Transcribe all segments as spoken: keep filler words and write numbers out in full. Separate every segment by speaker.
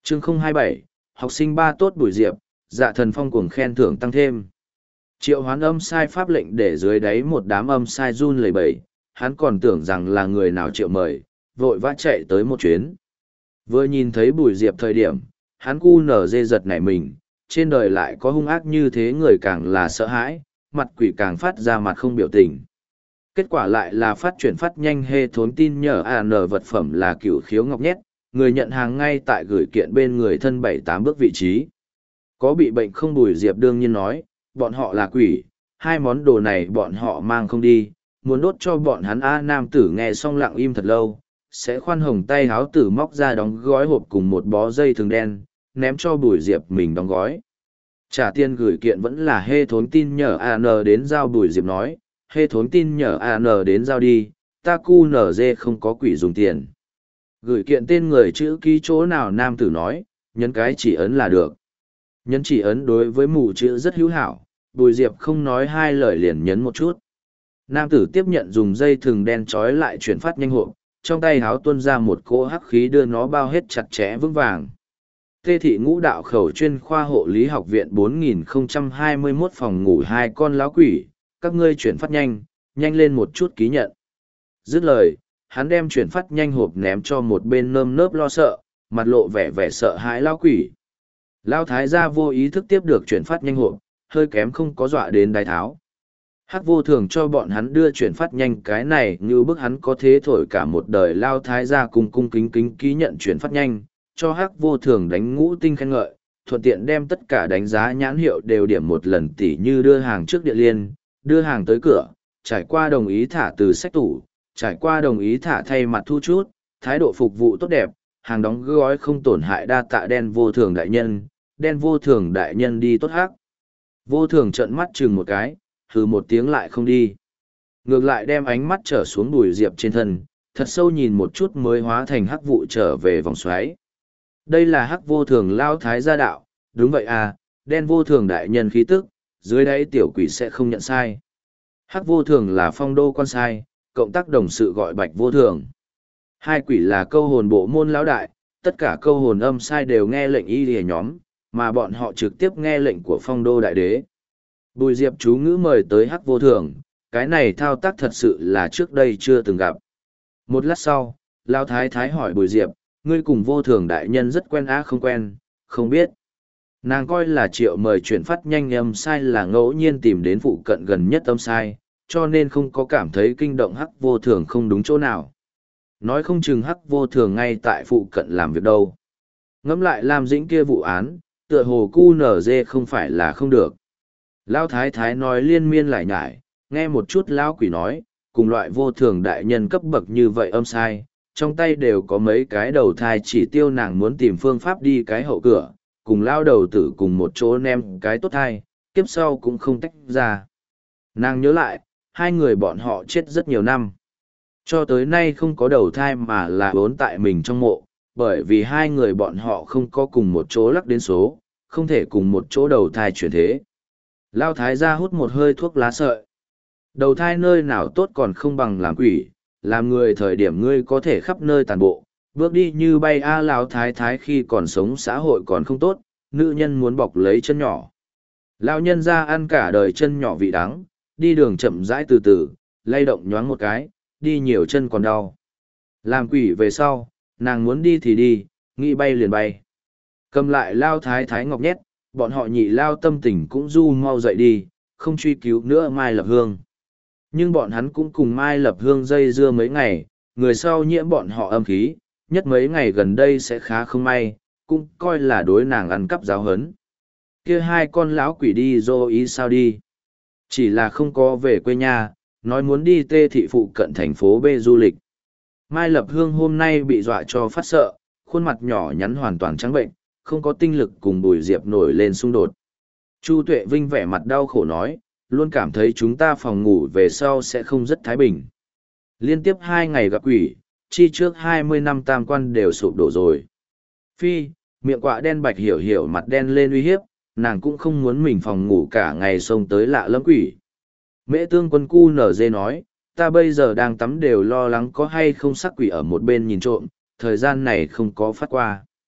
Speaker 1: chương không hai bảy, học sinh ba tốt Bùi Diệp, Dạ Thần Phong cuồng khen thưởng tăng thêm. Triệu Hoán âm sai pháp lệnh để dưới đáy một đám âm sai run lẩy bẩy, hắn còn tưởng rằng là người nào triệu mời, vội vã chạy tới một chuyến. Vừa nhìn thấy Bùi Diệp thời điểm, hắn cu nở dê giật nảy mình, trên đời lại có hung ác như thế, người càng là sợ hãi, mặt quỷ càng phát ra mặt không biểu tình. Kết quả lại là phát chuyển phát nhanh hê thốn tin nhờ a en vật phẩm là cửu khiếu ngọc nhét, người nhận hàng ngay tại gửi kiện bên người thân bảy tám bước vị trí. Có bị bệnh không? Bùi Diệp đương nhiên nói, bọn họ là quỷ, hai món đồ này bọn họ mang không đi, muốn đốt cho bọn hắn. A nam tử nghe xong lặng im thật lâu, sẽ khoan hồng tay háo tử móc ra đóng gói hộp cùng một bó dây thừng đen, ném cho Bùi Diệp mình đóng gói. Trả tiền gửi kiện vẫn là hê thốn tin nhờ a en đến giao. Bùi Diệp nói, hê thốn tin nhờ a en đến giao đi, ta cu nở dê không có quỷ dùng tiền. Gửi kiện tên người chữ ký chỗ nào? Nam tử nói, nhấn cái chỉ ấn là được. Nhấn chỉ ấn đối với mù chữ rất hữu hảo, Bùi Diệp không nói hai lời liền nhấn một chút. Nam tử tiếp nhận, dùng dây thừng đen trói lại chuyển phát nhanh hộp, trong tay háo tuôn ra một cỗ hắc khí đưa nó bao hết chặt chẽ vững vàng. Tê thị ngũ đạo khẩu chuyên khoa hộ lý học viện bốn nghìn không trăm hai mươi mốt phòng ngủ hai con lão quỷ, các ngươi chuyển phát nhanh, nhanh lên một chút ký nhận. Dứt lời, hắn đem chuyển phát nhanh hộp ném cho một bên nơm nớp lo sợ, mặt lộ vẻ vẻ sợ hãi lão quỷ. Lão thái gia vô ý thức tiếp được chuyển phát nhanh hộp, hơi kém không có dọa đến đái tháo. Hắc vô thường cho bọn hắn đưa chuyển phát nhanh, cái này như bức hắn có thế thổi cả một đời. Lao thái gia cung cung kính kính ký nhận chuyển phát nhanh, cho Hắc vô thường đánh ngũ tinh khen ngợi, thuận tiện đem tất cả đánh giá nhãn hiệu đều điểm một lần, tỉ như đưa hàng trước điện liên, đưa hàng tới cửa, trải qua đồng ý thả từ sách tủ, trải qua đồng ý thả thay mặt thu chút, thái độ phục vụ tốt đẹp, hàng đóng gói không tổn hại, đa tạ đen vô thường đại nhân. Đen vô thường đại nhân đi tốt. Hắc vô thường trợn mắt chừng một cái, hừ một tiếng lại không đi. Ngược lại đem ánh mắt trở xuống Bùi Diệp trên thân, thật sâu nhìn một chút mới hóa thành hắc vụ trở về vòng xoáy. Đây là Hắc vô thường lao thái gia đạo, đúng vậy à, đen vô thường đại nhân khí tức, dưới đáy tiểu quỷ sẽ không nhận sai. Hắc vô thường là phong đô con sai, cộng tác đồng sự gọi Bạch vô thường. Hai quỷ là câu hồn bộ môn lão đại, tất cả câu hồn âm sai đều nghe lệnh y lìa nhóm, mà bọn họ trực tiếp nghe lệnh của phong đô đại đế. Bùi Diệp chú ngữ mời tới Hắc vô thường, cái này thao tác thật sự là trước đây chưa từng gặp. Một lát sau, Lão thái thái hỏi Bùi Diệp, ngươi cùng vô thường đại nhân rất quen á? Không quen, không biết. Nàng coi là triệu mời chuyển phát nhanh âm sai là ngẫu nhiên tìm đến phụ cận gần nhất âm sai, cho nên không có cảm thấy kinh động Hắc vô thường không đúng chỗ nào. Nói không chừng Hắc vô thường ngay tại phụ cận làm việc đâu. Ngẫm lại Lam Dĩnh kia vụ án, tựa hồ cu nở dê không phải là không được. Lão thái thái nói liên miên lại nhải, nghe một chút lão quỷ nói, cùng loại vô thường đại nhân cấp bậc như vậy âm sai, trong tay đều có mấy cái đầu thai, chỉ tiêu nàng muốn tìm phương pháp đi cái hậu cửa, cùng lao đầu tử cùng một chỗ nem cái tốt thai, kiếp sau cũng không tách ra. Nàng nhớ lại, hai người bọn họ chết rất nhiều năm. Cho tới nay không có đầu thai mà là vốn tại mình trong mộ, bởi vì hai người bọn họ không có cùng một chỗ lắc đến số, không thể cùng một chỗ đầu thai chuyển thế. Lao thái gia hút một hơi thuốc lá sợi. Đầu thai nơi nào tốt còn không bằng làm quỷ, làm người thời điểm ngươi có thể khắp nơi tàn bộ, bước đi như bay. A Lão thái thái khi còn sống xã hội còn không tốt, nữ nhân muốn bọc lấy chân nhỏ. Lão nhân ra ăn cả đời chân nhỏ vị đắng, đi đường chậm rãi từ từ, lay động nhoáng một cái, đi nhiều chân còn đau. Làm quỷ về sau, nàng muốn đi thì đi, nghĩ bay liền bay. Cầm lại Lao thái thái ngọc nhét, bọn họ nhị Lao tâm tình cũng du mau dậy đi, không truy cứu nữa Mai Lập Hương. Nhưng bọn hắn cũng cùng Mai Lập Hương dây dưa mấy ngày, người sau nhiễm bọn họ âm khí, nhất mấy ngày gần đây sẽ khá không may, cũng coi là đối nàng ăn cắp giáo hấn. Kia hai con lão quỷ đi dô ý sao đi. Chỉ là không có về quê nhà, nói muốn đi Tê thị phụ cận thành phố B du lịch. Mai Lập Hương hôm nay bị dọa cho phát sợ, khuôn mặt nhỏ nhắn hoàn toàn trắng bệnh, không có tinh lực cùng Bùi Diệp nổi lên xung đột. Chu Tuệ Vinh vẻ mặt đau khổ nói, luôn cảm thấy chúng ta phòng ngủ về sau sẽ không rất thái bình. Liên tiếp hai ngày gặp quỷ, chi trước hai mươi năm tam quan đều sụp đổ rồi. Phi, miệng quạ đen Bạch Hiểu Hiểu mặt đen lên uy hiếp, nàng cũng không muốn mình phòng ngủ cả ngày xông tới lạ lẫm quỷ. Mễ Tương Quân cu nở dê nói, ta bây giờ đang tắm đều lo lắng có hay không sắc quỷ ở một bên nhìn trộm, thời gian này không có phát qua.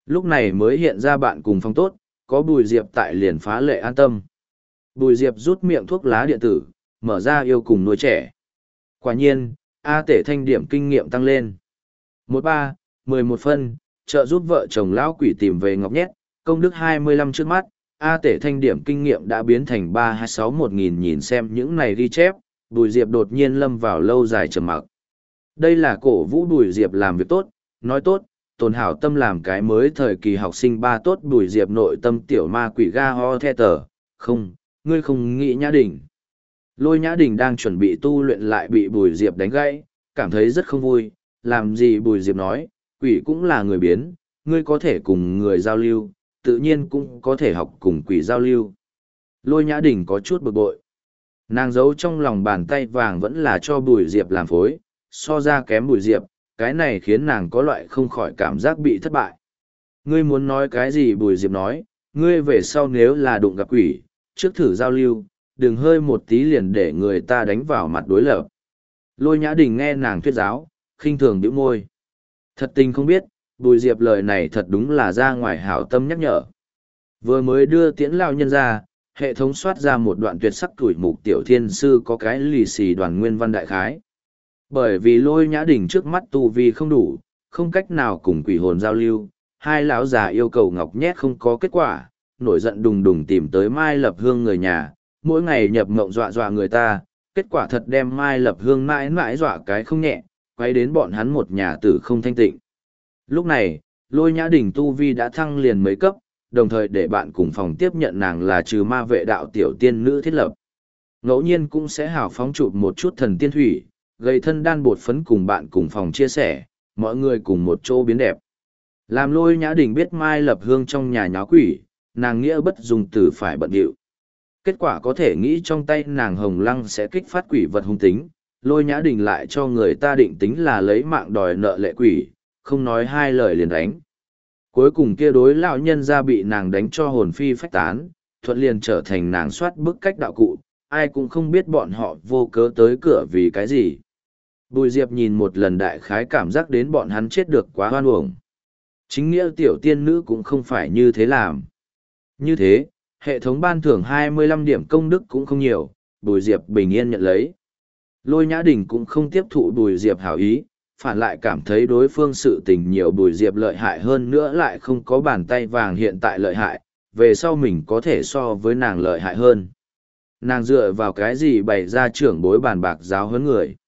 Speaker 1: Lúc này mới hiện ra bạn cùng phòng tốt, có Bùi Diệp tại liền phá lệ an tâm. Bùi Diệp rút miệng thuốc lá điện tử, mở ra yêu cùng nuôi trẻ. Quả nhiên, A Tể Thanh điểm kinh nghiệm tăng lên. một ba, mười một phân, trợ giúp vợ chồng lão quỷ tìm về ngọc nhét, công đức hai mươi lăm trước mắt, A Tể Thanh điểm kinh nghiệm đã biến thành ba hai sáu một nghìn nhìn xem những này ghi chép, Bùi Diệp đột nhiên lâm vào lâu dài trầm mặc. Đây là cổ vũ Bùi Diệp làm việc tốt, nói tốt, tồn hảo tâm làm cái mới thời kỳ học sinh ba tốt. Bùi Diệp nội tâm tiểu ma quỷ ga ho the tờ, không, ngươi không nghĩ Nhã Đình. Lôi Nhã Đình đang chuẩn bị tu luyện lại bị Bùi Diệp đánh gãy, cảm thấy rất không vui, làm gì Bùi Diệp nói, quỷ cũng là người biến, ngươi có thể cùng người giao lưu, tự nhiên cũng có thể học cùng quỷ giao lưu. Lôi Nhã Đình có chút bực bội. Nàng giấu trong lòng bàn tay vàng vẫn là cho Bùi Diệp làm phối, so ra kém Bùi Diệp, cái này khiến nàng có loại không khỏi cảm giác bị thất bại. Ngươi muốn nói cái gì? Bùi Diệp nói, ngươi về sau nếu là đụng gặp quỷ, trước thử giao lưu, đừng hơi một tí liền để người ta đánh vào mặt đối lập. Lôi Nhã Đình nghe nàng thuyết giáo, khinh thường bĩu môi. Thật tình không biết, Bùi Diệp lời này thật đúng là ra ngoài hảo tâm nhắc nhở. Vừa mới đưa tiễn lao nhân ra, hệ thống soát ra một đoạn tuyệt sắc tuổi mục tiểu thiên sư có cái lì xì đoàn nguyên văn đại khái. Bởi vì Lôi Nhã Đình trước mắt tu vi không đủ, không cách nào cùng quỷ hồn giao lưu, hai lão già yêu cầu ngọc nhét không có kết quả, nổi giận đùng đùng tìm tới Mai Lập Hương người nhà, mỗi ngày nhập mộng dọa dọa người ta, kết quả thật đem Mai Lập Hương mãi mãi dọa cái không nhẹ, quay đến bọn hắn một nhà tử không thanh tịnh. Lúc này, Lôi Nhã Đình tu vi đã thăng liền mấy cấp, đồng thời để bạn cùng phòng tiếp nhận nàng là trừ ma vệ đạo tiểu tiên nữ thiết lập. Ngẫu nhiên cũng sẽ hào phóng chụp một chút thần tiên thủy, gây thân đan bột phấn cùng bạn cùng phòng chia sẻ, mọi người cùng một chỗ biến đẹp. Làm Lôi Nhã Đình biết Mai Lập Hương trong nhà nháo quỷ, nàng nghĩa bất dùng từ phải bận điệu. Kết quả có thể nghĩ trong tay nàng hồng lăng sẽ kích phát quỷ vật hung tính, Lôi Nhã Đình lại cho người ta định tính là lấy mạng đòi nợ lệ quỷ, không nói hai lời liền đánh. Cuối cùng kia đối lão nhân ra bị nàng đánh cho hồn phi phách tán, thuận liền trở thành nàng soát bức cách đạo cụ, ai cũng không biết bọn họ vô cớ tới cửa vì cái gì. Bùi Diệp nhìn một lần đại khái cảm giác đến bọn hắn chết được quá hoan uổng. Chính nghĩa tiểu tiên nữ cũng không phải như thế làm. Như thế, hệ thống ban thưởng hai mươi lăm điểm công đức cũng không nhiều, Bùi Diệp bình yên nhận lấy. Lôi Nhã Đình cũng không tiếp thụ Bùi Diệp hảo ý, phản lại cảm thấy đối phương sự tình nhiều Bùi Diệp lợi hại hơn nữa lại không có bàn tay vàng hiện tại lợi hại, về sau mình có thể so với nàng lợi hại hơn. Nàng dựa vào cái gì bày ra trưởng bối bàn bạc giáo huấn người.